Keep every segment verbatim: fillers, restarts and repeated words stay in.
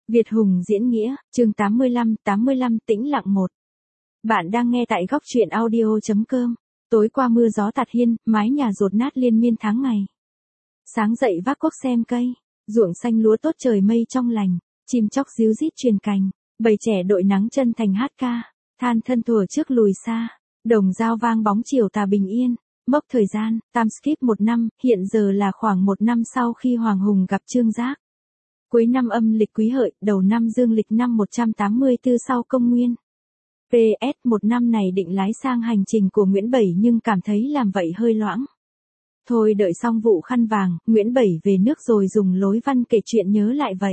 Việt Hùng diễn nghĩa, chương tám mươi lăm, tám mươi lăm tĩnh lặng một. Bạn đang nghe tại góc truyện audio.com. Tối qua mưa gió tạt hiên, mái nhà dột nát liên miên tháng ngày. Sáng dậy vác cuốc xem cây, ruộng xanh lúa tốt trời mây trong lành, chim chóc ríu rít truyền cành, bầy trẻ đội nắng chân thành hát ca, than thân thuở trước lùi xa, đồng dao vang bóng chiều tà bình yên. Mốc thời gian, time skip một năm, hiện giờ là khoảng một năm sau khi Hoàng Hùng gặp Trương Giác. Cuối năm âm lịch Quý Hợi, đầu năm dương lịch năm một trăm tám mươi tư sau công nguyên. pê ét một năm này định lái sang hành trình của Nguyễn Bảy nhưng cảm thấy làm vậy hơi loãng. Thôi đợi xong vụ khăn vàng, Nguyễn Bảy về nước rồi dùng lối văn kể chuyện nhớ lại vậy.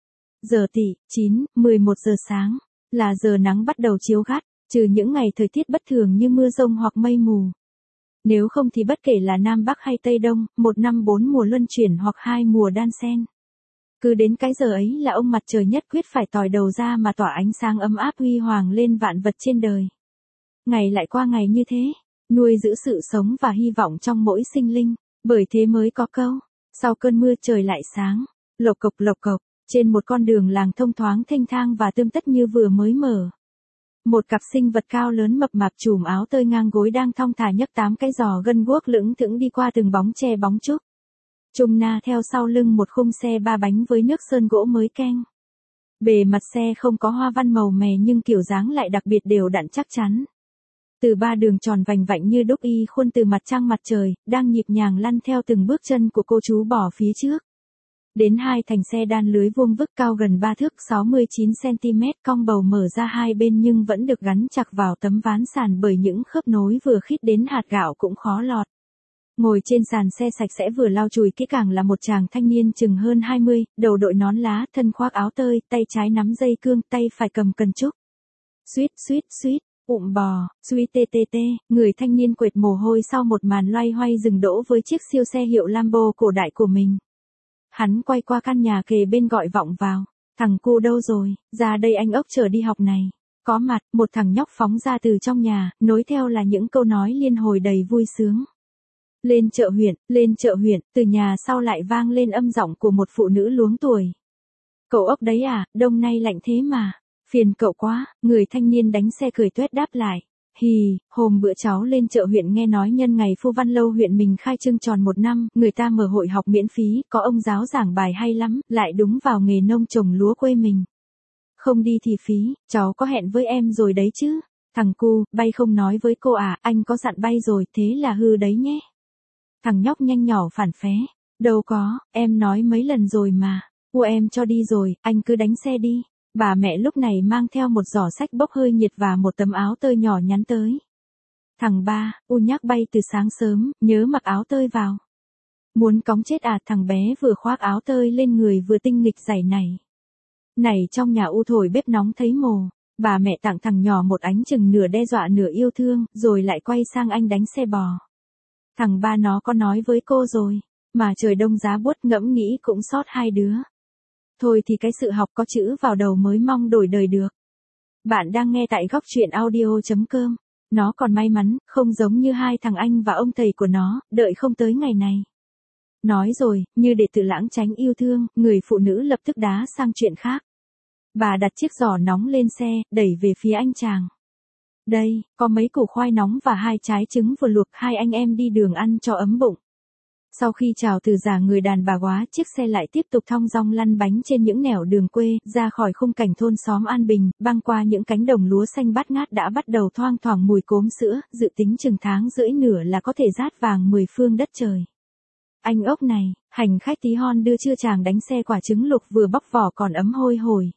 Giờ Tỵ, chín, mười một giờ sáng, là giờ nắng bắt đầu chiếu gắt, trừ những ngày thời tiết bất thường như mưa rông hoặc mây mù. Nếu không thì bất kể là Nam Bắc hay Tây Đông, một năm bốn mùa luân chuyển hoặc hai mùa đan xen. Cứ đến cái giờ ấy là ông mặt trời nhất quyết phải tòi đầu ra mà tỏa ánh sáng ấm áp huy hoàng lên vạn vật trên đời. Ngày lại qua ngày như thế, nuôi giữ sự sống và hy vọng trong mỗi sinh linh, bởi thế mới có câu, sau cơn mưa trời lại sáng, lộc cộc lộc cộc, trên một con đường làng thông thoáng thênh thang và tươm tất như vừa mới mở. Một cặp sinh vật cao lớn mập mạp trùm áo tơi ngang gối đang thong thả nhấc tám cái giò gân guốc lững thững đi qua từng bóng tre bóng trúc. Trung na theo sau lưng một khung xe ba bánh với nước sơn gỗ mới keng. Bề mặt xe không có hoa văn màu mè nhưng kiểu dáng lại đặc biệt đều đặn chắc chắn. Từ ba đường tròn vành vạnh như đúc y khuôn từ mặt trăng mặt trời, đang nhịp nhàng lăn theo từng bước chân của cô chú bò phía trước. Đến hai thành xe đan lưới vuông vức cao gần ba thước sáu mươi chín xăng-ti-mét cong bầu mở ra hai bên nhưng vẫn được gắn chặt vào tấm ván sàn bởi những khớp nối vừa khít đến hạt gạo cũng khó lọt. Ngồi trên sàn xe sạch sẽ vừa lau chùi kỹ càng là một chàng thanh niên chừng hơn hai mươi, đầu đội nón lá, thân khoác áo tơi, tay trái nắm dây cương, tay phải cầm cần trúc. Suýt suýt suýt, ụm bò, suy tê tê tê, người thanh niên quệt mồ hôi sau một màn loay hoay dừng đỗ với chiếc siêu xe hiệu Lambo cổ đại của mình. Hắn quay qua căn nhà kề bên gọi vọng vào, thằng cu đâu rồi, ra đây anh ốc chờ đi học này. Có mặt, một thằng nhóc phóng ra từ trong nhà, nối theo là những câu nói liên hồi đầy vui sướng. Lên chợ huyện, lên chợ huyện, từ nhà sau lại vang lên âm giọng của một phụ nữ luống tuổi. Cậu ốc đấy à, đông nay lạnh thế mà, phiền cậu quá, người thanh niên đánh xe cười tuét đáp lại. Hì, hôm bữa cháu lên chợ huyện nghe nói nhân ngày Phu Văn Lâu huyện mình khai trương tròn một năm, người ta mở hội học miễn phí, có ông giáo giảng bài hay lắm, lại đúng vào nghề nông trồng lúa quê mình. Không đi thì phí, cháu có hẹn với em rồi đấy chứ. Thằng cu, bay không nói với cô à, anh có dặn bay rồi, thế là hư đấy nhé. Thằng nhóc nhanh nhỏ phản phé, đâu có, em nói mấy lần rồi mà, u em cho đi rồi, anh cứ đánh xe đi. Bà mẹ lúc này mang theo một giỏ sách bốc hơi nhiệt và một tấm áo tơi nhỏ nhắn tới. Thằng ba, u nhắc bay từ sáng sớm, nhớ mặc áo tơi vào. Muốn cóng chết à, thằng bé vừa khoác áo tơi lên người vừa tinh nghịch giày này. Này trong nhà u thổi bếp nóng thấy mồ, bà mẹ tặng thằng nhỏ một ánh chừng nửa đe dọa nửa yêu thương, rồi lại quay sang anh đánh xe bò. Thằng ba nó có nói với cô rồi, mà trời đông giá buốt ngẫm nghĩ cũng xót hai đứa. Thôi thì cái sự học có chữ vào đầu mới mong đổi đời được. Bạn đang nghe tại góc truyện audio.com. Nó còn may mắn, không giống như hai thằng anh và ông thầy của nó, đợi không tới ngày này. Nói rồi, như để tự lãng tránh yêu thương, người phụ nữ lập tức đá sang chuyện khác. Bà đặt chiếc giỏ nóng lên xe, đẩy về phía anh chàng. Đây, có mấy củ khoai nóng và hai trái trứng vừa luộc, hai anh em đi đường ăn cho ấm bụng. Sau khi chào từ giả người đàn bà góa, chiếc xe lại tiếp tục thong dong lăn bánh trên những nẻo đường quê, ra khỏi khung cảnh thôn xóm an bình, băng qua những cánh đồng lúa xanh bát ngát đã bắt đầu thoang thoảng mùi cốm sữa, dự tính chừng tháng rưỡi nửa là có thể rát vàng mười phương đất trời. Anh ốc này, hành khách tí hon đưa chưa chàng đánh xe quả trứng luộc vừa bóc vỏ còn ấm hôi hổi.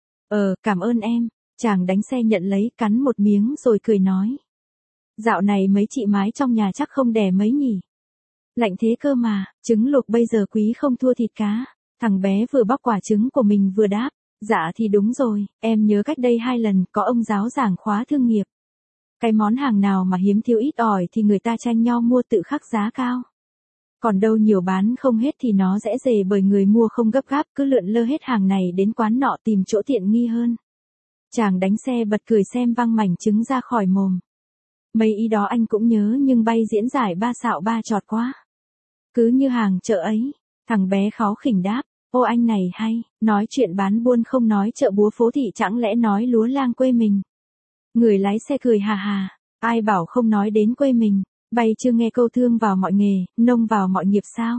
Ờ, cảm ơn em, chàng đánh xe nhận lấy, cắn một miếng rồi cười nói. Dạo này mấy chị mái trong nhà chắc không đẻ mấy nhỉ. Lạnh thế cơ mà, trứng luộc bây giờ quý không thua thịt cá. Thằng bé vừa bóc quả trứng của mình vừa đáp. Dạ thì đúng rồi, em nhớ cách đây hai lần có ông giáo giảng khóa thương nghiệp. Cái món hàng nào mà hiếm thiếu ít ỏi thì người ta tranh nhau mua tự khắc giá cao. Còn đâu nhiều bán không hết thì nó dễ dề bởi người mua không gấp gáp cứ lượn lơ hết hàng này đến quán nọ tìm chỗ tiện nghi hơn. Chàng đánh xe bật cười xem văng mảnh trứng ra khỏi mồm. Mấy ý đó anh cũng nhớ nhưng bay diễn giải ba xạo ba trọt quá. Cứ như hàng chợ ấy, thằng bé kháu khỉnh đáp, Ô anh này hay, nói chuyện bán buôn không nói chợ búa phố thị chẳng lẽ nói lúa lang quê mình. Người lái xe cười hà hà, ai bảo không nói đến quê mình, bay chưa nghe câu thương vào mọi nghề, nông vào mọi nghiệp sao.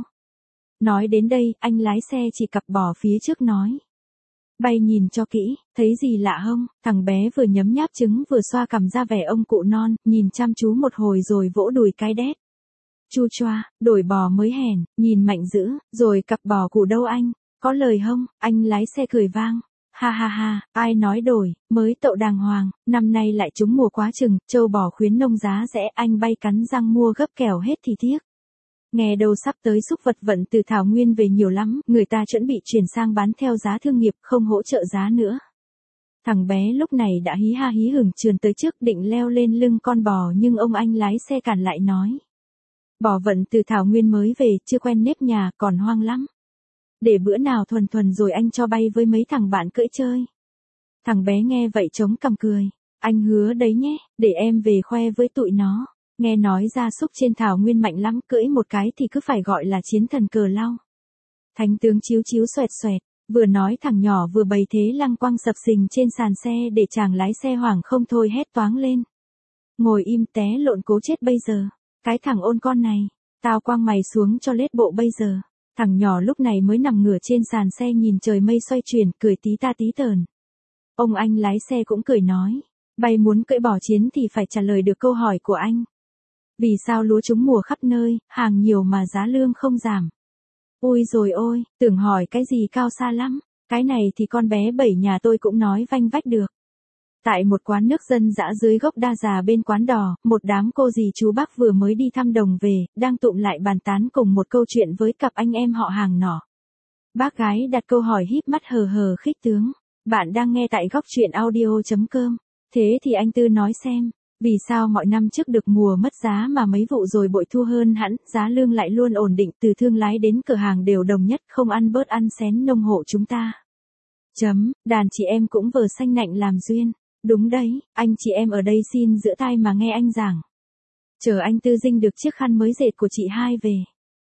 Nói đến đây, anh lái xe chỉ cặp bỏ phía trước nói. Bay nhìn cho kỹ, thấy gì lạ không, thằng bé vừa nhấm nháp trứng vừa xoa cằm ra vẻ ông cụ non, nhìn chăm chú một hồi rồi vỗ đùi cái đét. Chu choa, đổi bò mới hèn, nhìn mạnh dữ, rồi cặp bò cụ đâu anh, có lời không, anh lái xe cười vang. Ha ha ha, ai nói đổi, mới tậu đàng hoàng, năm nay lại trúng mùa quá chừng, trâu bò khuyến nông giá rẻ, anh bay cắn răng mua gấp kẻo hết thì tiếc. Nghe đầu sắp tới xúc vật vận từ Thảo Nguyên về nhiều lắm, người ta chuẩn bị chuyển sang bán theo giá thương nghiệp, không hỗ trợ giá nữa. Thằng bé lúc này đã hí ha hí hửng trườn tới trước định leo lên lưng con bò nhưng ông anh lái xe cản lại nói. Bò vận từ Thảo Nguyên mới về, chưa quen nếp nhà, còn hoang lắm. Để bữa nào thuần thuần rồi anh cho bay với mấy thằng bạn cưỡi chơi. Thằng bé nghe vậy chống cằm cười. Anh hứa đấy nhé, để em về khoe với tụi nó. Nghe nói gia súc trên Thảo Nguyên mạnh lắm, cưỡi một cái thì cứ phải gọi là chiến thần cờ lau. Thánh tướng chiếu chiếu xoẹt xoẹt, vừa nói thằng nhỏ vừa bày thế lăng quăng sập sình trên sàn xe để chàng lái xe hoảng không thôi hét toáng lên. Ngồi im té lộn cố chết bây giờ, cái thằng ôn con này, tao quăng mày xuống cho lết bộ bây giờ. Thằng nhỏ lúc này mới nằm ngửa trên sàn xe nhìn trời mây xoay chuyển, cười tí ta tí tờn. Ông anh lái xe cũng cười nói, bay muốn cưỡi bò chiến thì phải trả lời được câu hỏi của anh. Vì sao lúa trúng mùa khắp nơi, hàng nhiều mà giá lương không giảm? Ôi rồi ôi, tưởng hỏi cái gì cao xa lắm, cái này thì con bé bảy nhà tôi cũng nói vanh vách được. Tại một quán nước dân dã dưới gốc đa già bên quán đò, một đám cô dì chú bác vừa mới đi thăm đồng về, đang tụm lại bàn tán cùng một câu chuyện với cặp anh em họ hàng nọ. Bác gái đặt câu hỏi híp mắt hờ hờ khích tướng. Bạn đang nghe tại góc truyện audio chấm com. Thế thì anh Tư nói xem, vì sao mọi năm trước được mùa mất giá mà mấy vụ rồi bội thu hơn hẳn, giá lương lại luôn ổn định từ thương lái đến cửa hàng đều đồng nhất, không ăn bớt ăn xén nông hộ chúng ta. Chấm, đàn chị em cũng vờ xanh nạnh làm duyên. Đúng đấy, anh chị em ở đây xin giữa tai mà nghe anh giảng. Chờ anh Tư dinh được chiếc khăn mới dệt của chị hai về.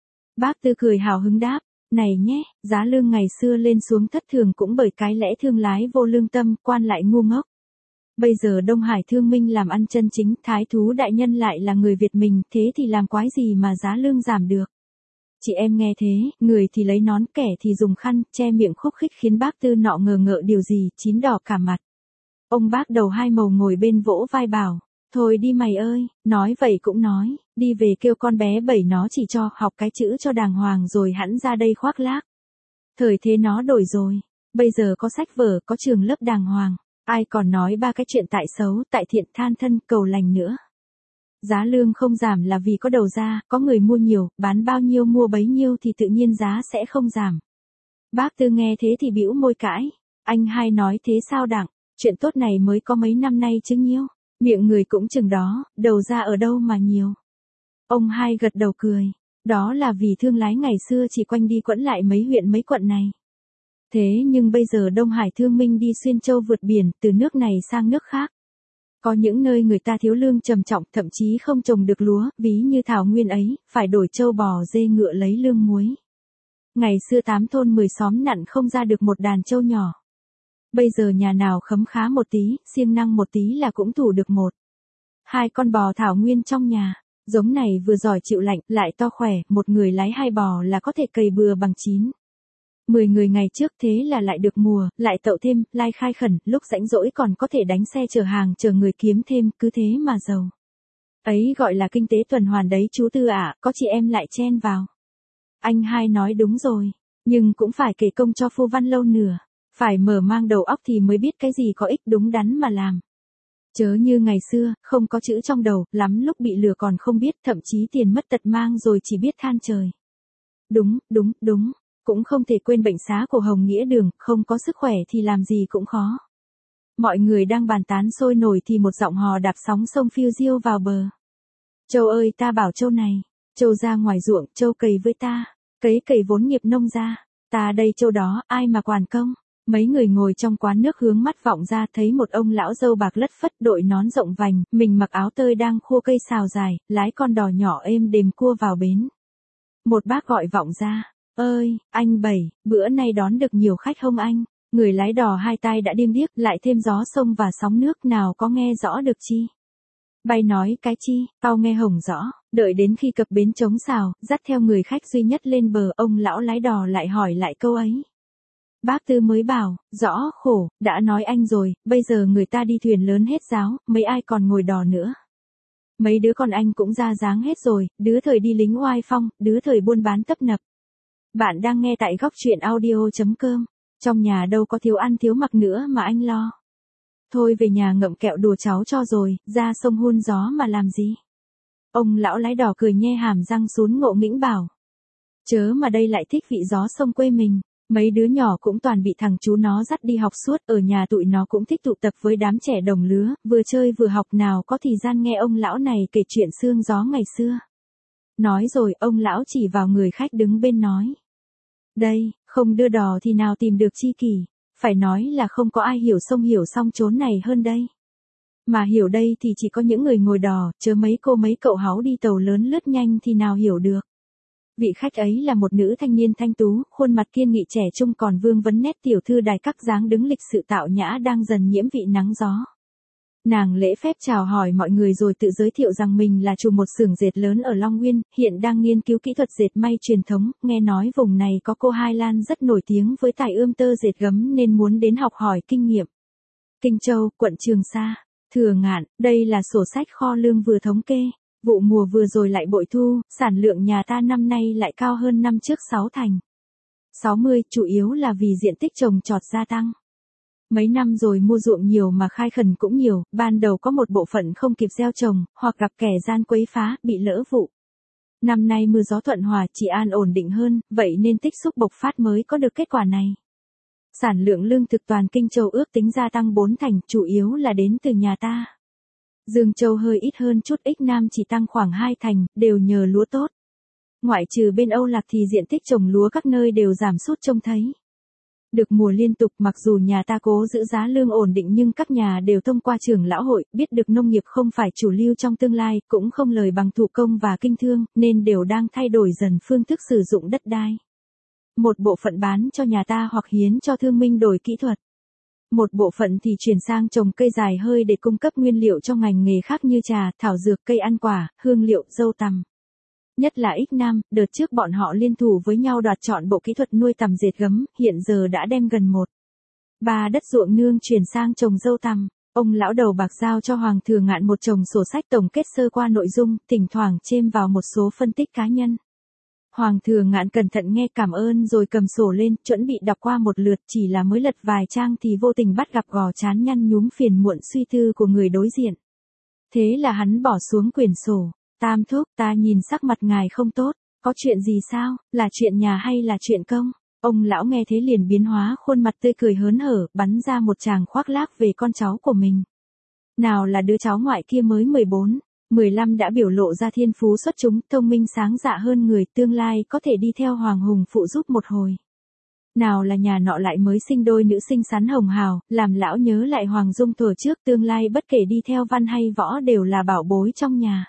Bác Tư cười hào hứng đáp, này nhé, giá lương ngày xưa lên xuống thất thường cũng bởi cái lẽ thương lái vô lương tâm, quan lại ngu ngốc. Bây giờ Đông Hải Thương Minh làm ăn chân chính, thái thú đại nhân lại là người Việt mình, thế thì làm quái gì mà giá lương giảm được. Chị em nghe thế, người thì lấy nón, kẻ thì dùng khăn, che miệng khúc khích khiến bác Tư nọ ngờ ngợ điều gì, chín đỏ cả mặt. Ông bác đầu hai màu ngồi bên vỗ vai bảo, thôi đi mày ơi, nói vậy cũng nói, đi về kêu con bé bảy nó chỉ cho học cái chữ cho đàng hoàng rồi hẵn ra đây khoác lác. Thời thế nó đổi rồi, bây giờ có sách vở, có trường lớp đàng hoàng, ai còn nói ba cái chuyện tại xấu, tại thiện, than thân, cầu lành nữa. Giá lương không giảm là vì có đầu ra, có người mua nhiều, bán bao nhiêu mua bấy nhiêu thì tự nhiên giá sẽ không giảm. Bác Tư nghe thế thì bĩu môi cãi, anh hai nói thế sao đặng? Chuyện tốt này mới có mấy năm nay chứ nhiêu, miệng người cũng chừng đó, đầu ra ở đâu mà nhiều. Ông hai gật đầu cười, đó là vì thương lái ngày xưa chỉ quanh đi quẩn lại mấy huyện mấy quận này. Thế nhưng bây giờ Đông Hải Thương Minh đi xuyên châu vượt biển, từ nước này sang nước khác. Có những nơi người ta thiếu lương trầm trọng, thậm chí không trồng được lúa, ví như Thảo Nguyên ấy, phải đổi trâu bò dê ngựa lấy lương muối. Ngày xưa tám thôn mười xóm nặn không ra được một đàn trâu nhỏ. Bây giờ nhà nào khấm khá một tí, siêng năng một tí là cũng thủ được một. Hai con bò Thảo Nguyên trong nhà, giống này vừa giỏi chịu lạnh, lại to khỏe, một người lái hai bò là có thể cày bừa bằng chín. Mười người ngày trước thế là lại được mùa, lại tậu thêm, lai khai khẩn, lúc rãnh rỗi còn có thể đánh xe chở hàng chờ người kiếm thêm, cứ thế mà giàu. Ấy gọi là kinh tế tuần hoàn đấy chú Tư ạ, có chị em lại chen vào. Anh hai nói đúng rồi, nhưng cũng phải kể công cho Phu Văn Lâu nửa. Phải mở mang đầu óc thì mới biết cái gì có ích đúng đắn mà làm. Chớ như ngày xưa, không có chữ trong đầu, lắm lúc bị lừa còn không biết, thậm chí tiền mất tật mang rồi chỉ biết than trời. Đúng, đúng, đúng, cũng không thể quên bệnh xá của Hồng Nghĩa Đường, không có sức khỏe thì làm gì cũng khó. Mọi người đang bàn tán sôi nổi thì một giọng hò đạp sóng sông phiêu diêu vào bờ. Châu ơi ta bảo Châu này, Châu ra ngoài ruộng, Châu cày với ta, cấy cày vốn nghiệp nông ra, ta đây Châu đó, ai mà quản công. Mấy người ngồi trong quán nước hướng mắt vọng ra thấy một ông lão râu bạc lất phất đội nón rộng vành, mình mặc áo tơi đang khua cây sào dài, lái con đò nhỏ êm đềm cua vào bến. Một bác gọi vọng ra, Ơi, anh Bảy, bữa nay đón được nhiều khách không anh? Người lái đò hai tai đã điên điếc, lại thêm gió sông và sóng nước, nào có nghe rõ được chi. Bay nói cái chi, tao nghe hổng rõ, đợi đến khi cập bến trống xào, dắt theo người khách duy nhất lên bờ, ông lão lái đò lại hỏi lại câu ấy. Bác Tư mới bảo, rõ khổ, đã nói anh rồi, bây giờ người ta đi thuyền lớn hết giáo, mấy ai còn ngồi đò nữa. Mấy đứa con anh cũng ra dáng hết rồi, đứa thời đi lính oai phong, đứa thời buôn bán tấp nập. Bạn đang nghe tại góc truyện audio.com, trong nhà đâu có thiếu ăn thiếu mặc nữa mà anh lo. Thôi về nhà ngậm kẹo đùa cháu cho rồi, ra sông hun gió mà làm gì. Ông lão lái đò cười nhe hàm răng sún ngộ nghĩnh bảo. Chớ mà đây lại thích vị gió sông quê mình. Mấy đứa nhỏ cũng toàn bị thằng chú nó dắt đi học suốt, ở nhà tụi nó cũng thích tụ tập với đám trẻ đồng lứa, vừa chơi vừa học, nào có thời gian nghe ông lão này kể chuyện sương gió ngày xưa. Nói rồi, ông lão chỉ vào người khách đứng bên nói. Đây, không đưa đò thì nào tìm được chi kỷ, phải nói là không có ai hiểu sông hiểu song chốn này hơn đây. Mà hiểu đây thì chỉ có những người ngồi đò, chớ mấy cô mấy cậu háu đi tàu lớn lướt nhanh thì nào hiểu được. Vị khách ấy là một nữ thanh niên thanh tú, khuôn mặt kiên nghị trẻ trung, còn vương vấn nét tiểu thư đài các dáng đứng lịch sự tạo nhã, đang dần nhiễm vị nắng gió. Nàng lễ phép chào hỏi mọi người rồi tự giới thiệu rằng mình là chủ một xưởng dệt lớn ở Long Nguyên, hiện đang nghiên cứu kỹ thuật dệt may truyền thống, nghe nói vùng này có cô Hai Lan rất nổi tiếng với tài ươm tơ dệt gấm nên muốn đến học hỏi kinh nghiệm. Kinh Châu, quận Trường Sa, Thừa Ngạn, đây là sổ sách kho lương vừa thống kê. Vụ mùa vừa rồi lại bội thu, sản lượng nhà ta năm nay lại cao hơn năm trước sáu thành. sáu mươi, chủ yếu là vì diện tích trồng trọt gia tăng. Mấy năm rồi mua ruộng nhiều mà khai khẩn cũng nhiều, ban đầu có một bộ phận không kịp gieo trồng, hoặc gặp kẻ gian quấy phá, bị lỡ vụ. Năm nay mưa gió thuận hòa, trị an ổn định hơn, vậy nên tích xúc bộc phát mới có được kết quả này. Sản lượng lương thực toàn Kinh Châu ước tính gia tăng bốn thành, chủ yếu là đến từ nhà ta. Dương Châu hơi ít hơn chút, Ích Nam chỉ tăng khoảng hai thành, đều nhờ lúa tốt. Ngoại trừ bên Âu Lạc thì diện tích trồng lúa các nơi đều giảm sút trông thấy. Được mùa liên tục, mặc dù nhà ta cố giữ giá lương ổn định nhưng các nhà đều thông qua trưởng lão hội, biết được nông nghiệp không phải chủ lưu trong tương lai, cũng không lời bằng thủ công và kinh thương, nên đều đang thay đổi dần phương thức sử dụng đất đai. Một bộ phận bán cho nhà ta hoặc hiến cho thương minh đổi kỹ thuật. Một bộ phận thì chuyển sang trồng cây dài hơi để cung cấp nguyên liệu cho ngành nghề khác như trà, thảo dược, cây ăn quả, hương liệu, dâu tằm. Nhất là Ích Nam, đợt trước bọn họ liên thủ với nhau đoạt chọn bộ kỹ thuật nuôi tằm dệt gấm, hiện giờ đã đem gần một ba đất ruộng nương chuyển sang trồng dâu tằm. Ông lão đầu bạc giao cho Hoàng Thừa Ngạn một chồng sổ sách tổng kết sơ qua nội dung, thỉnh thoảng chêm vào một số phân tích cá nhân. Hoàng Thừa Ngạn cẩn thận nghe cảm ơn rồi cầm sổ lên, chuẩn bị đọc qua một lượt, chỉ là mới lật vài trang thì vô tình bắt gặp gò chán nhăn nhúm phiền muộn suy tư của người đối diện. Thế là hắn bỏ xuống quyển sổ. Tam thúc, ta nhìn sắc mặt ngài không tốt, có chuyện gì sao, là chuyện nhà hay là chuyện công? Ông lão nghe thế liền biến hóa khuôn mặt tươi cười hớn hở, bắn ra một tràng khoác lác về con cháu của mình. Nào là đứa cháu ngoại kia mới mười bốn, mười lăm đã biểu lộ ra thiên phú xuất chúng, thông minh sáng dạ hơn người, tương lai có thể đi theo Hoàng Hùng phụ giúp một hồi. Nào là nhà nọ lại mới sinh đôi nữ xinh xắn hồng hào, làm lão nhớ lại Hoàng Dung thuở trước, tương lai bất kể đi theo văn hay võ đều là bảo bối trong nhà.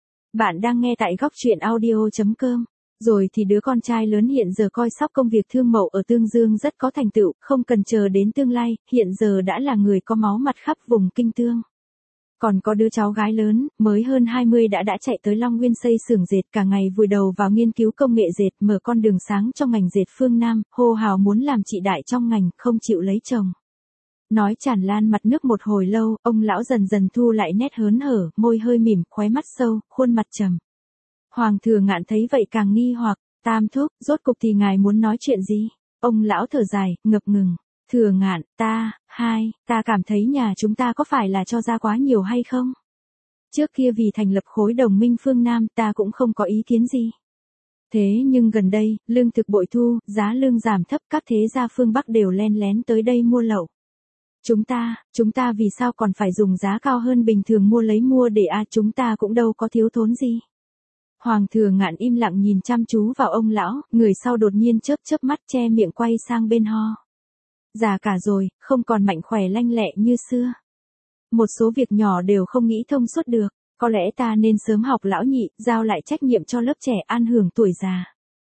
Bạn đang nghe tại góc truyện audio.com. Rồi thì đứa con trai lớn hiện giờ coi sóc công việc thương mậu ở Tương Dương rất có thành tựu, không cần chờ đến tương lai, hiện giờ đã là người có máu mặt khắp vùng Kinh Tương. Còn có đứa cháu gái lớn, mới hơn hai mươi đã đã chạy tới Long Nguyên xây xưởng dệt, cả ngày vùi đầu vào nghiên cứu công nghệ dệt, mở con đường sáng cho ngành dệt phương Nam, hô hào muốn làm chị đại trong ngành, không chịu lấy chồng. Nói tràn lan mặt nước một hồi lâu, ông lão dần dần thu lại nét hớn hở, môi hơi mỉm, khóe mắt sâu, khuôn mặt trầm. Hoàng Thừa Ngạn thấy vậy càng nghi hoặc, Tam thúc, rốt cục thì ngài muốn nói chuyện gì? Ông lão thở dài, ngập ngừng. Thừa Ngạn, ta, hai, ta cảm thấy nhà chúng ta có phải là cho ra quá nhiều hay không? Trước kia vì thành lập khối đồng minh phương Nam ta cũng không có ý kiến gì. Thế nhưng gần đây, lương thực bội thu, giá lương giảm thấp, các thế gia phương Bắc đều len lén tới đây mua lậu. Chúng ta, chúng ta vì sao còn phải dùng giá cao hơn bình thường mua lấy mua để à chúng ta cũng đâu có thiếu thốn gì. Hoàng Thừa Ngạn im lặng nhìn chăm chú vào ông lão, người sau đột nhiên chớp chớp mắt che miệng quay sang bên ho. Già cả rồi, không còn mạnh khỏe lanh lẹ như xưa. Một số việc nhỏ đều không nghĩ thông suốt được, có lẽ ta nên sớm học lão nhị, giao lại trách nhiệm cho lớp trẻ an hưởng tuổi già.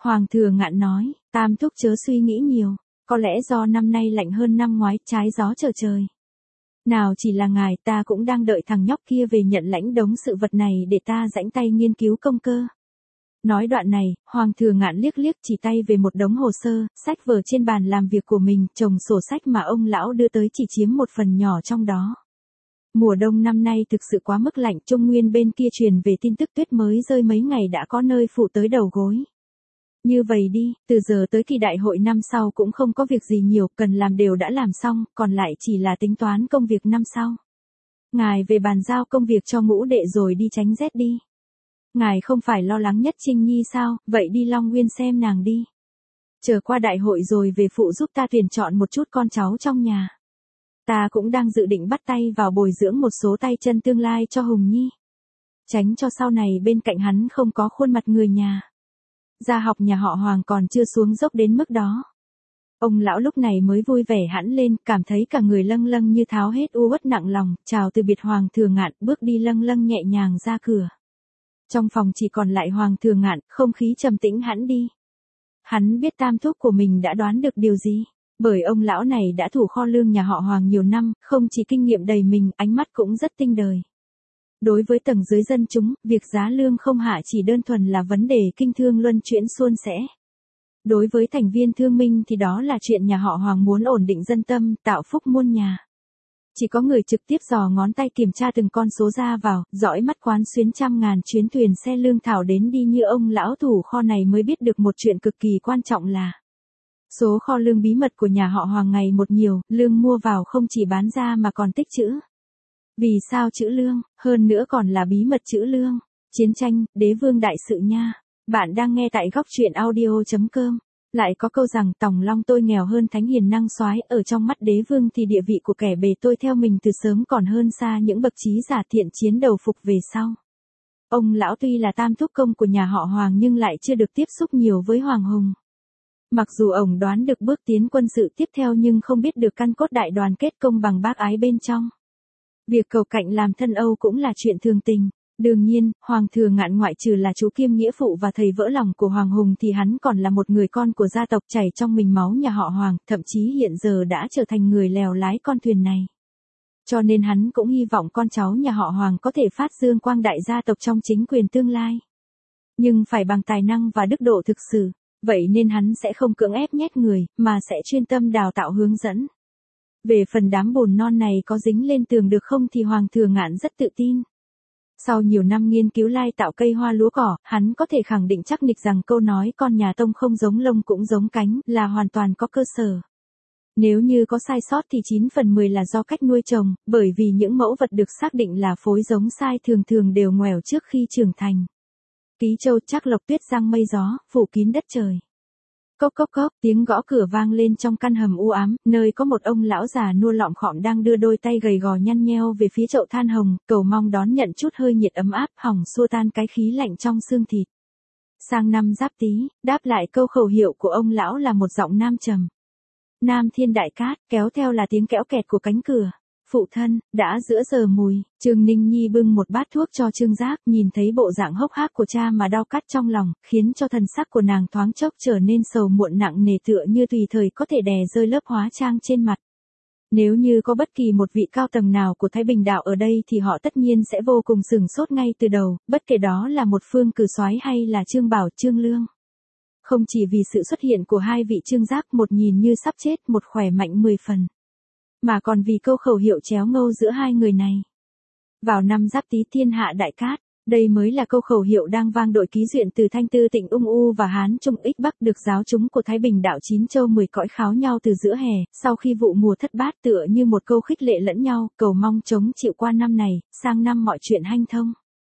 Hoàng thừa Ngạn nói, Tam thúc chớ suy nghĩ nhiều, có lẽ do năm nay lạnh hơn năm ngoái, trái gió trở trời. Nào chỉ là ngài, ta cũng đang đợi thằng nhóc kia về nhận lãnh đống sự vật này để ta rãnh tay nghiên cứu công cơ. Nói đoạn này, Hoàng thừa Ngạn liếc liếc chỉ tay về một đống hồ sơ, sách vở trên bàn làm việc của mình, chồng sổ sách mà ông lão đưa tới chỉ chiếm một phần nhỏ trong đó. Mùa đông năm nay thực sự quá mức lạnh, Trung Nguyên bên kia truyền về tin tức tuyết mới rơi mấy ngày đã có nơi phủ tới đầu gối. Như vậy đi, từ giờ tới kỳ đại hội năm sau cũng không có việc gì nhiều, cần làm đều đã làm xong, còn lại chỉ là tính toán công việc năm sau. Ngài về bàn giao công việc cho ngũ đệ rồi đi tránh rét đi. Ngài không phải lo lắng nhất Trinh Nhi sao, vậy đi Long Nguyên xem nàng đi. Chờ qua đại hội rồi về phụ giúp ta tuyển chọn một chút con cháu trong nhà. Ta cũng đang dự định bắt tay vào bồi dưỡng một số tay chân tương lai cho Hùng Nhi. Tránh cho sau này bên cạnh hắn không có khuôn mặt người nhà. Gia học nhà họ Hoàng còn chưa xuống dốc đến mức đó. Ông lão lúc này mới vui vẻ hẳn lên, cảm thấy cả người lâng lâng như tháo hết u uất nặng lòng, chào từ biệt Hoàng thừa Ngạn, bước đi lâng lâng nhẹ nhàng ra cửa. Trong phòng chỉ còn lại Hoàng thừa Ngạn, không khí trầm tĩnh hẳn đi. Hắn biết Tam thúc của mình đã đoán được điều gì, bởi ông lão này đã thủ kho lương nhà họ Hoàng nhiều năm, không chỉ kinh nghiệm đầy mình, ánh mắt cũng rất tinh đời. Đối với tầng dưới dân chúng, việc giá lương không hạ chỉ đơn thuần là vấn đề kinh thương luân chuyển suôn sẻ. Đối với thành viên thương minh thì đó là chuyện nhà họ Hoàng muốn ổn định dân tâm, tạo phúc muôn nhà. Chỉ có người trực tiếp dò ngón tay kiểm tra từng con số ra vào, dõi mắt quán xuyến trăm ngàn chuyến thuyền xe lương thảo đến đi như ông lão thủ kho này mới biết được một chuyện cực kỳ quan trọng là số kho lương bí mật của nhà họ Hoàng ngày một nhiều, lương mua vào không chỉ bán ra mà còn tích trữ. Vì sao trữ lương, hơn nữa còn là bí mật trữ lương? Chiến tranh, đế vương đại sự nha. Bạn đang nghe tại góc truyện audio chấm com. Lại có câu rằng Tòng Long tôi nghèo hơn thánh hiền năng soái, ở trong mắt đế vương thì địa vị của kẻ bề tôi theo mình từ sớm còn hơn xa những bậc trí giả thiện chiến đầu phục về sau. Ông lão tuy là tam thúc công của nhà họ Hoàng nhưng lại chưa được tiếp xúc nhiều với Hoàng Hùng. Mặc dù ổng đoán được bước tiến quân sự tiếp theo nhưng không biết được căn cốt đại đoàn kết công bằng bác ái bên trong. Việc cầu cạnh làm thân Âu cũng là chuyện thường tình. Đương nhiên, Hoàng thừa Ngạn ngoại trừ là chú kiêm nghĩa phụ và thầy vỡ lòng của Hoàng Hùng thì hắn còn là một người con của gia tộc chảy trong mình máu nhà họ Hoàng, thậm chí hiện giờ đã trở thành người lèo lái con thuyền này. Cho nên hắn cũng hy vọng con cháu nhà họ Hoàng có thể phát dương quang đại gia tộc trong chính quyền tương lai. Nhưng phải bằng tài năng và đức độ thực sự, vậy nên hắn sẽ không cưỡng ép nhét người, mà sẽ chuyên tâm đào tạo hướng dẫn. Về phần đám bùn non này có dính lên tường được không thì Hoàng thừa Ngạn rất tự tin. Sau nhiều năm nghiên cứu lai tạo cây hoa lúa cỏ, hắn có thể khẳng định chắc nịch rằng câu nói con nhà Tông không giống lông cũng giống cánh là hoàn toàn có cơ sở. Nếu như có sai sót thì chín phần mười là do cách nuôi trồng, bởi vì những mẫu vật được xác định là phối giống sai thường thường đều ngoẻo trước khi trưởng thành. Ký châu chắc lộc tuyết giăng mây gió, phủ kín đất trời. Cốc cốc cốc, tiếng gõ cửa vang lên trong căn hầm u ám, nơi có một ông lão già nua lọm khọm đang đưa đôi tay gầy gò nhăn nheo về phía chậu than hồng, cầu mong đón nhận chút hơi nhiệt ấm áp, hỏng xua tan cái khí lạnh trong xương thịt. Sang năm Giáp Tý, đáp lại câu khẩu hiệu của ông lão là một giọng nam trầm. Nam Thiên Đại Cát, kéo theo là tiếng kéo kẹt của cánh cửa. Phụ thân, đã giữa giờ mùi, Trương Ninh Nhi bưng một bát thuốc cho Trương Giác, nhìn thấy bộ dạng hốc hác của cha mà đau cắt trong lòng, khiến cho thần sắc của nàng thoáng chốc trở nên sầu muộn nặng nề tựa như tùy thời có thể đè rơi lớp hóa trang trên mặt. Nếu như có bất kỳ một vị cao tầng nào của Thái Bình Đạo ở đây thì họ tất nhiên sẽ vô cùng sửng sốt ngay từ đầu, bất kể đó là một Phương Cử Soái hay là Trương Bảo, Trương Lương. Không chỉ vì sự xuất hiện của hai vị Trương Giác, một nhìn như sắp chết, một khỏe mạnh mười phần, mà còn vì câu khẩu hiệu chéo ngâu giữa hai người này. Vào năm Giáp Tý thiên hạ đại cát, đây mới là câu khẩu hiệu đang vang đội ký duyện từ Thanh Tư Tịnh Ung U và Hán Trung Ích Bắc được giáo chúng của Thái Bình Đạo chín châu mười cõi kháo nhau từ giữa hè, sau khi vụ mùa thất bát tựa như một câu khích lệ lẫn nhau, cầu mong chống chịu qua năm này, sang năm mọi chuyện hanh thông.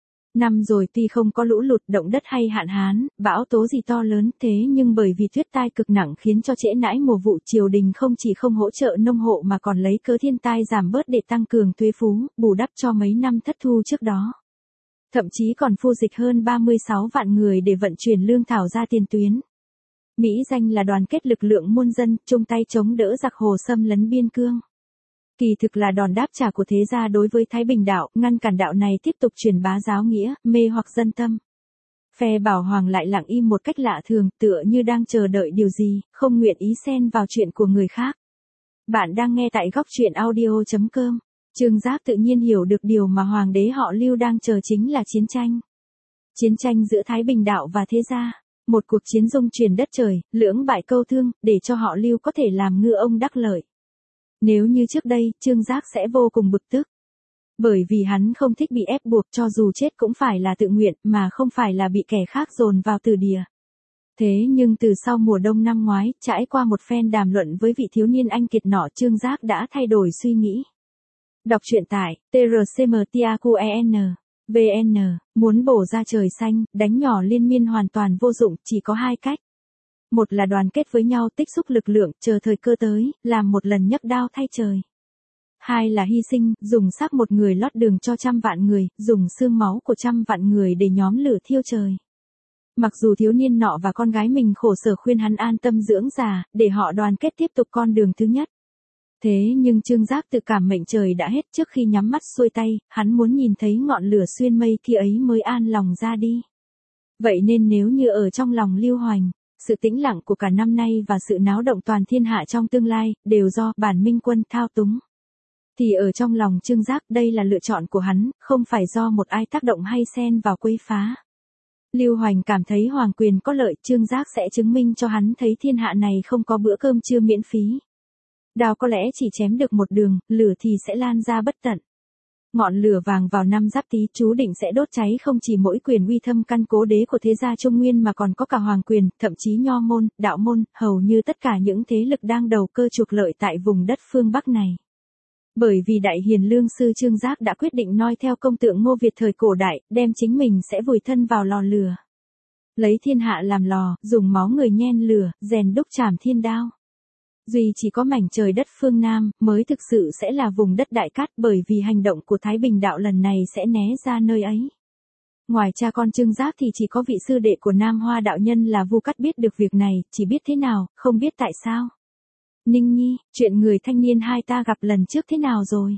Năm rồi tuy không có lũ lụt, động đất hay hạn hán, bão tố gì to lớn, thế nhưng bởi vì tuyết tai cực nặng khiến cho trễ nãi mùa vụ, triều đình không chỉ không hỗ trợ nông hộ mà còn lấy cớ thiên tai giảm bớt để tăng cường thuế phú, bù đắp cho mấy năm thất thu trước đó. Thậm chí còn phu dịch hơn ba mươi sáu vạn người để vận chuyển lương thảo ra tiền tuyến. Mỹ danh là đoàn kết lực lượng muôn dân, chung tay chống đỡ giặc Hồ xâm lấn biên cương. Kỳ thực là đòn đáp trả của thế gia đối với Thái Bình Đạo, ngăn cản đạo này tiếp tục truyền bá giáo nghĩa, mê hoặc dân tâm. Phe Bảo Hoàng lại lặng im một cách lạ thường, tựa như đang chờ đợi điều gì, không nguyện ý xen vào chuyện của người khác. Bạn đang nghe tại góc truyện audio chấm com. Trương Giác tự nhiên hiểu được điều mà hoàng đế họ Lưu đang chờ chính là chiến tranh. Chiến tranh giữa Thái Bình đạo và thế gia. Một cuộc chiến dung chuyển đất trời, lưỡng bại câu thương, để cho họ Lưu có thể làm ngư ông đắc lợi. Nếu như trước đây, Trương Giác sẽ vô cùng bực tức. Bởi vì hắn không thích bị ép buộc, cho dù chết cũng phải là tự nguyện, mà không phải là bị kẻ khác dồn vào tử địa. Thế nhưng từ sau mùa đông năm ngoái, trải qua một phen đàm luận với vị thiếu niên anh kiệt nọ, Trương Giác đã thay đổi suy nghĩ. Đọc truyện tại T R C M T A Q E N V N, muốn bổ ra trời xanh, đánh nhỏ liên miên hoàn toàn vô dụng, chỉ có hai cách. Một là đoàn kết với nhau tích xúc lực lượng, chờ thời cơ tới, làm một lần nhấc đao thay trời. Hai là hy sinh, dùng xác một người lót đường cho trăm vạn người, dùng xương máu của trăm vạn người để nhóm lửa thiêu trời. Mặc dù thiếu niên nọ và con gái mình khổ sở khuyên hắn an tâm dưỡng già, để họ đoàn kết tiếp tục con đường thứ nhất. Thế nhưng Trương Giác tự cảm mệnh trời đã hết, trước khi nhắm mắt xuôi tay, hắn muốn nhìn thấy ngọn lửa xuyên mây kia ấy mới an lòng ra đi. Vậy nên nếu như ở trong lòng Lưu Hoành, sự tĩnh lặng của cả năm nay và sự náo động toàn thiên hạ trong tương lai, đều do bản minh quân thao túng. Thì ở trong lòng Trương Giác đây là lựa chọn của hắn, không phải do một ai tác động hay xen vào quấy phá. Lưu Hoành cảm thấy hoàng quyền có lợi, Trương Giác sẽ chứng minh cho hắn thấy thiên hạ này không có bữa cơm trưa miễn phí. Đao có lẽ chỉ chém được một đường, lửa thì sẽ lan ra bất tận. Ngọn lửa vàng vào năm Giáp Tý chú định sẽ đốt cháy không chỉ mỗi quyền uy thâm căn cố đế của thế gia Trung Nguyên mà còn có cả hoàng quyền, thậm chí nho môn, đạo môn, hầu như tất cả những thế lực đang đầu cơ trục lợi tại vùng đất phương Bắc này. Bởi vì đại hiền lương sư Trương Giác đã quyết định noi theo công tượng Ngô Việt thời cổ đại, đem chính mình sẽ vùi thân vào lò lửa. Lấy thiên hạ làm lò, dùng máu người nhen lửa, rèn đúc chảm thiên đao. Duy chỉ có mảnh trời đất phương Nam, mới thực sự sẽ là vùng đất đại cát, bởi vì hành động của Thái Bình đạo lần này sẽ né ra nơi ấy. Ngoài cha con Trương Giác thì chỉ có vị sư đệ của Nam Hoa đạo nhân là Vu Cát biết được việc này, chỉ biết thế nào, không biết tại sao. Ninh Nhi, chuyện người thanh niên hai ta gặp lần trước thế nào rồi?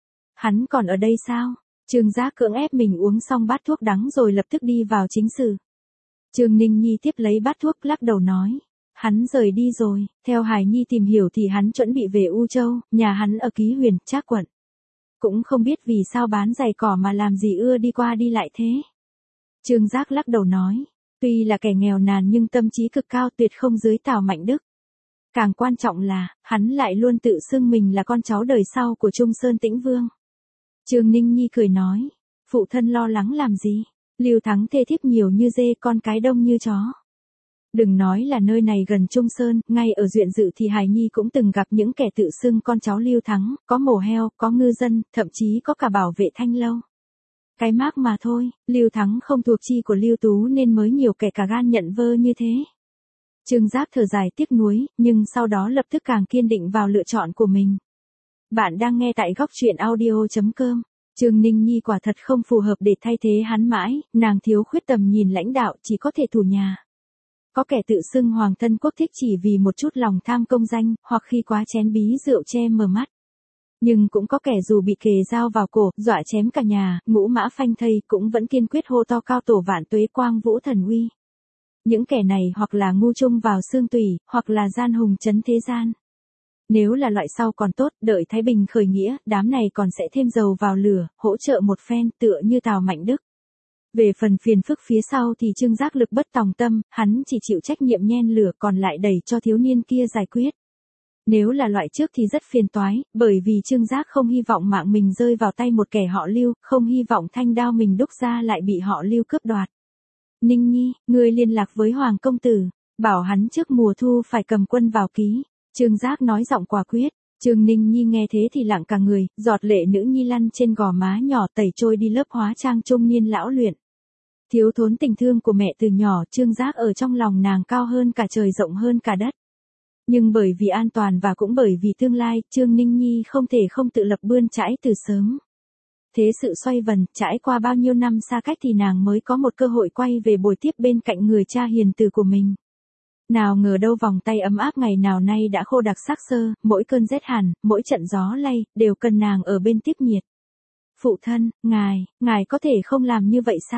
Hắn còn ở đây sao? Trương Giác cưỡng ép mình uống xong bát thuốc đắng rồi lập tức đi vào chính sự. Trương Ninh Nhi tiếp lấy bát thuốc lắc đầu nói. Hắn rời đi rồi, theo Hải Nhi tìm hiểu thì hắn chuẩn bị về U Châu, nhà hắn ở Ký Huyền, Trác quận. Cũng không biết vì sao bán giày cỏ mà làm gì ưa đi qua đi lại thế. Trương Giác lắc đầu nói, tuy là kẻ nghèo nàn nhưng tâm trí cực cao, tuyệt không dưới Tào Mạnh Đức. Càng quan trọng là, hắn lại luôn tự xưng mình là con cháu đời sau của Trung Sơn Tĩnh Vương. Trương Ninh Nhi cười nói, phụ thân lo lắng làm gì, Lưu Thắng thê thiếp nhiều như dê, con cái đông như chó. Đừng nói là nơi này gần Trung Sơn, ngay ở Duyện Dự thì Hải Nhi cũng từng gặp những kẻ tự xưng con cháu Lưu Thắng, có mổ heo, có ngư dân, thậm chí có cả bảo vệ Thanh Lâu. Cái mác mà thôi, Lưu Thắng không thuộc chi của Lưu Tú nên mới nhiều kẻ cả gan nhận vơ như thế. Trương Giác thở dài tiếc nuối, nhưng sau đó lập tức càng kiên định vào lựa chọn của mình. Bạn đang nghe tại góc truyện audio chấm com. Trương Ninh Nhi quả thật không phù hợp để thay thế hắn mãi, nàng thiếu khuyết tầm nhìn lãnh đạo, chỉ có thể thủ nhà. Có kẻ tự xưng hoàng thân quốc thích chỉ vì một chút lòng tham công danh, hoặc khi quá chén bí rượu che mờ mắt. Nhưng cũng có kẻ dù bị kề dao vào cổ, dọa chém cả nhà, ngũ mã phanh thây, cũng vẫn kiên quyết hô to cao tổ vạn tuế quang vũ thần uy. Những kẻ này hoặc là ngu chung vào xương tủy, hoặc là gian hùng chấn thế gian. Nếu là loại sau còn tốt, đợi Thái Bình khởi nghĩa, đám này còn sẽ thêm dầu vào lửa, hỗ trợ một phen, tựa như Tào Mạnh Đức. Về phần phiền phức phía sau thì Trương Giác lực bất tòng tâm, hắn chỉ chịu trách nhiệm nhen lửa còn lại đẩy cho thiếu niên kia giải quyết. Nếu là loại trước thì rất phiền toái, bởi vì Trương Giác không hy vọng mạng mình rơi vào tay một kẻ họ Lưu, không hy vọng thanh đao mình đúc ra lại bị họ Lưu cướp đoạt. Ninh Nhi, ngươi liên lạc với Hoàng công tử, bảo hắn trước mùa thu phải cầm quân vào ký. Trương Giác nói giọng quả quyết. Trương Ninh Nhi nghe thế thì lặng cả người, giọt lệ nữ nhi lăn trên gò má nhỏ tẩy trôi đi lớp hóa trang trung niên lão luyện. Thiếu thốn tình thương của mẹ từ nhỏ, Trương Giác ở trong lòng nàng cao hơn cả trời, rộng hơn cả đất. Nhưng bởi vì an toàn và cũng bởi vì tương lai, Trương Ninh Nhi không thể không tự lập bươn chãi từ sớm. Thế sự xoay vần, trải qua bao nhiêu năm xa cách thì nàng mới có một cơ hội quay về bồi tiếp bên cạnh người cha hiền từ của mình. Nào ngờ đâu vòng tay ấm áp ngày nào nay đã khô đặc xác xơ, mỗi cơn rét hàn, mỗi trận gió lay, đều cần nàng ở bên tiếp nhiệt. Phụ thân, ngài, ngài có thể không làm như vậy sao?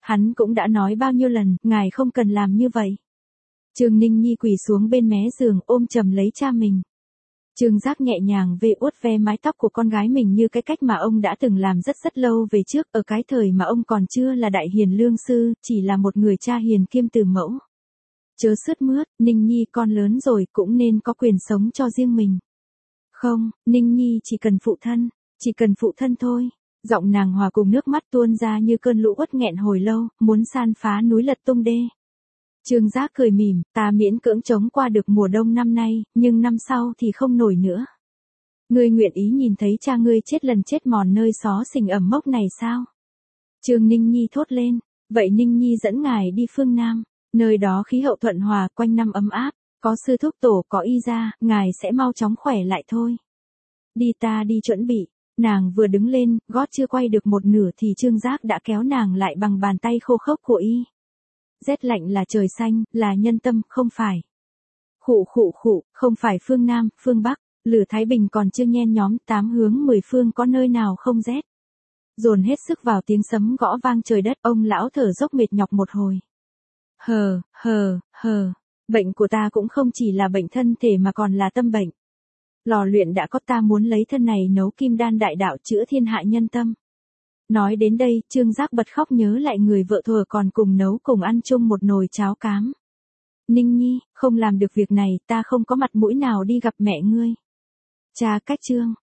Hắn cũng đã nói bao nhiêu lần, ngài không cần làm như vậy. Trương Ninh Nhi quỳ xuống bên mé giường ôm chầm lấy cha mình. Trương Giác nhẹ nhàng về uốt ve mái tóc của con gái mình như cái cách mà ông đã từng làm rất rất lâu về trước, ở cái thời mà ông còn chưa là đại hiền lương sư, chỉ là một người cha hiền kiêm từ mẫu. Chớ sướt mướt, Ninh Nhi con lớn rồi cũng nên có quyền sống cho riêng mình. Không, Ninh Nhi chỉ cần phụ thân, chỉ cần phụ thân thôi. Giọng nàng hòa cùng nước mắt tuôn ra như cơn lũ uất nghẹn hồi lâu, muốn san phá núi lật tung đê. Trương Giác cười mỉm, ta miễn cưỡng chống qua được mùa đông năm nay, nhưng năm sau thì không nổi nữa. Ngươi nguyện ý nhìn thấy cha ngươi chết lần chết mòn nơi xó xỉnh ẩm mốc này sao? Trương Ninh Nhi thốt lên, vậy Ninh Nhi dẫn ngài đi phương Nam, nơi đó khí hậu thuận hòa, quanh năm ấm áp, có sư thúc tổ, có y gia, ngài sẽ mau chóng khỏe lại thôi. Đi ta đi chuẩn bị. Nàng vừa đứng lên, gót chưa quay được một nửa thì Trương Giác đã kéo nàng lại bằng bàn tay khô khốc của y. Rét lạnh là trời xanh, là nhân tâm, không phải. Khụ khụ khụ, không phải phương Nam, phương Bắc, lửa Thái Bình còn chưa nhen nhóm, tám hướng mười phương có nơi nào không rét. Dồn hết sức vào tiếng sấm gõ vang trời đất, ông lão thở dốc mệt nhọc một hồi. Hờ, hờ, hờ, bệnh của ta cũng không chỉ là bệnh thân thể mà còn là tâm bệnh. Lò luyện đã có, ta muốn lấy thân này nấu kim đan đại đạo chữa thiên hạ nhân tâm. Nói đến đây, Trương Giác bật khóc nhớ lại người vợ thuở còn cùng nấu cùng ăn chung một nồi cháo cám. Ninh Nhi, không làm được việc này, ta không có mặt mũi nào đi gặp mẹ ngươi. Cha cách Trương,